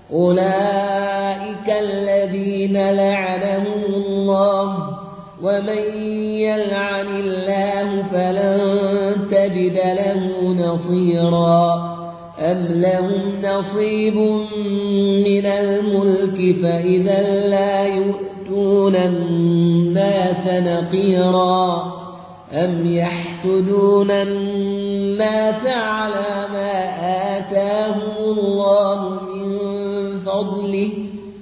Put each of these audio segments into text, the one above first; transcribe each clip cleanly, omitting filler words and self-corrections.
أولئك الذين لعنهم الله ومن يلعن الله فلن تجد له نصيرا أم لهم نصيب من الملك فإذا لا يؤتون الناس نقيرا أم يحسدون الناس على ما آتاهم الله من فضله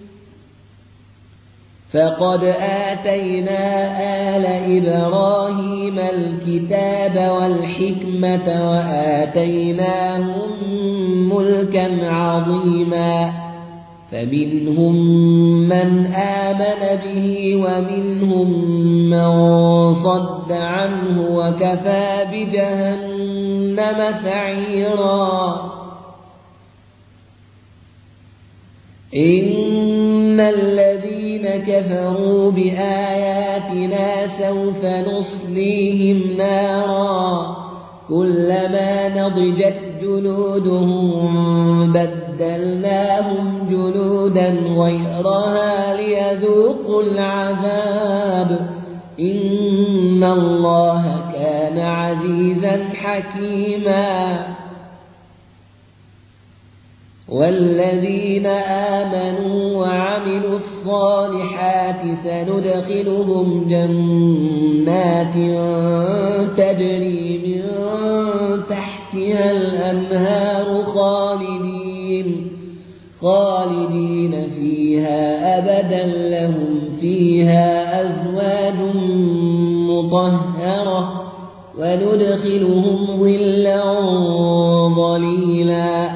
فقد آتينا آل إبراهيم الكتاب والحكمة وآتيناهم ملكا عظيما فمنهم من آمن به ومنهم من صد عنه وكفى بجهنم سعيرا إن الذين كفروا بآياتنا سوف نصليهم نارا كلما نضجت جلودهم بدلناهم جلودا غيرها ليذوقوا العذاب إن الله كان عزيزا حكيما والذين آمنوا وعملوا الصالحات سندخلهم جنات تجري من تحتها الأنهار خالدين فيها أبدا لهم فيها أزواج مطهرة وندخلهم ظلا ظليلا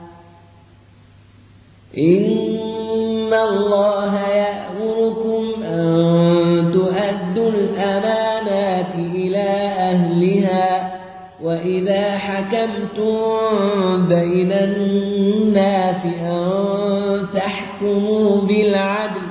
إن الله يأمركم أن تؤدوا الأمانات إلى أهلها وإذا حكمتم بين الناس أن تحكموا بالعدل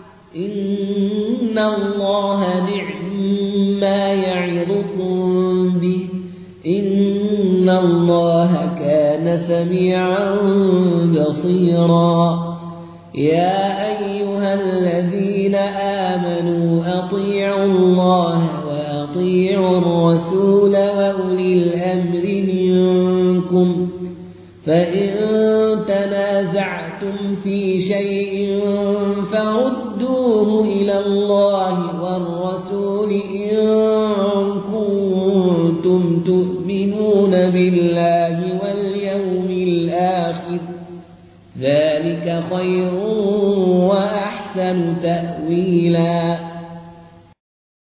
إن الله نعما يعظكم به إن الله كان سميعا بصيرا يا أيها الذين آمنوا أطيعوا الله وأطيعوا الرسول وأولي الأمر منكم فإن تنازعتم في شيء فردوه إلى الله والرسول إن كنتم تؤمنون بالله واليوم الآخر ذلك خير وأحسن تأويلا